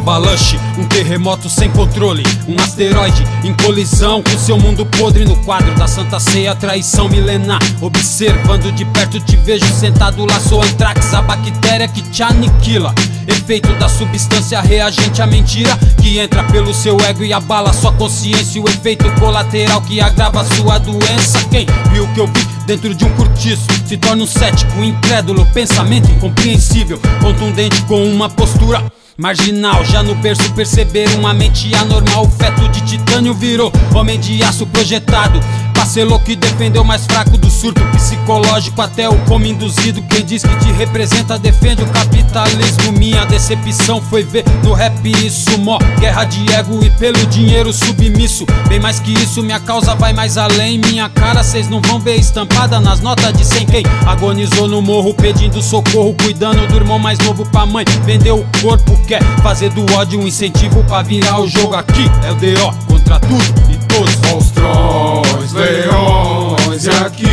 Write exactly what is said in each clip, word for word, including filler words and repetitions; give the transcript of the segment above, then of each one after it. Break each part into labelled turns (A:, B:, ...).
A: avalanche, um terremoto sem controle, um asteroide em colisão com seu mundo podre. No quadro da Santa Ceia, traição milenar. Observando de perto te vejo sentado lá, sou antrax, a bactéria que te aniquila. Efeito da substância reagente à mentira, que entra pelo seu ego e abala sua consciência. O efeito colateral que agrava sua doença. Quem viu o que eu vi dentro de um cortiço se torna um cético, incrédulo, pensamento incompreensível, contundente com uma postura marginal. Já no berço perceber uma mente anormal. O feto de titânio virou homem de aço projetado. Parcelou que defendeu o mais fraco do surto psicológico até o como induzido. Quem diz que te representa defende o capitalismo. Minha decepção foi ver no rap isso, mó guerra de ego e pelo dinheiro submisso. Bem mais que isso, minha causa vai mais além. Minha cara cês não vão ver estampada nas notas de cem. Quem agonizou no morro pedindo socorro, cuidando do irmão mais novo pra mãe, vendeu o corpo, quer fazer do ódio um incentivo pra virar o jogo. Aqui é o D O contra tudo e todos.
B: Monstrões, leões, e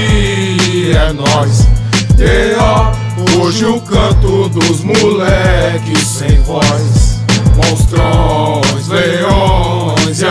B: aqui é nós. D O, hoje o canto dos moleques sem voz. Monstrões, leões, e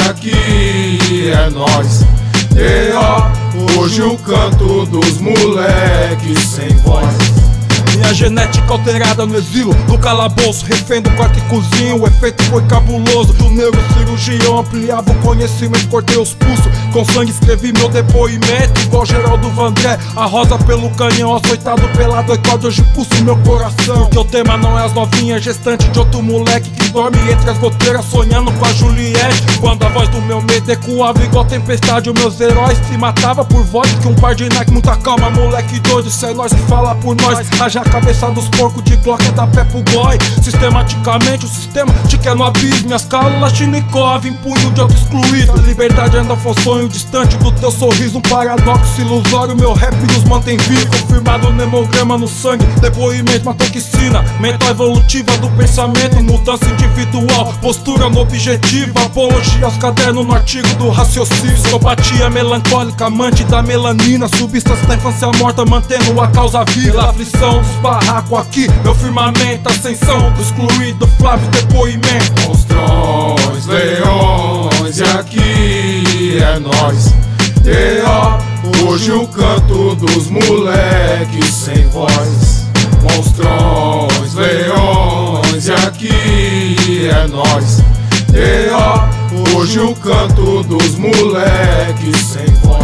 B: aqui é nós. D O, hoje o canto dos moleques sem voz.
C: Minha genética alterada no exílio, no calabouço, refém do quarto e cozinha. O efeito foi cabuloso, do neurocirurgião ampliava o conhecimento, cortei os pulsos. Com sangue escrevi meu depoimento, igual Geraldo Vandré. A rosa pelo canhão, açoitado pela doicode, hoje pulso meu coração. Porque o tema não é as novinhas gestantes de outro moleque que dorme entre as goteiras sonhando com a Juliette. Quando a voz do meu medo ecoava igual tempestade, os meus heróis se matava por voz que um par de Nike. Muita calma, moleque doido, isso é nós que fala por nós. Haja a cabeça dos porcos de Glock é da pé pro goi. Sistematicamente o sistema te quer no abismo. Minhas cálulas Chinikov, em punho de outro excluído. A liberdade ainda foi um sonho distante do teu sorriso. Um paradoxo ilusório, meu rap nos mantém vivos. Confirmado no hemograma no sangue, depoimento, uma toxina mental evolutiva do pensamento, mudança individual, postura no objetivo. Apologia aos cadernos no artigo do raciocínio. Psicopatia melancólica, amante da melanina. Substância da infância morta, mantendo a causa viva. Pela aflição dos barracos aqui, meu firmamento. Ascensão do excluído, Flávio, depoimento.
B: Monstrões, leões, e aqui é nós. D O, hoje o canto dos moleques sem voz. Monstrões, leões, e aqui é nós. D O, hoje o canto dos moleques sem voz.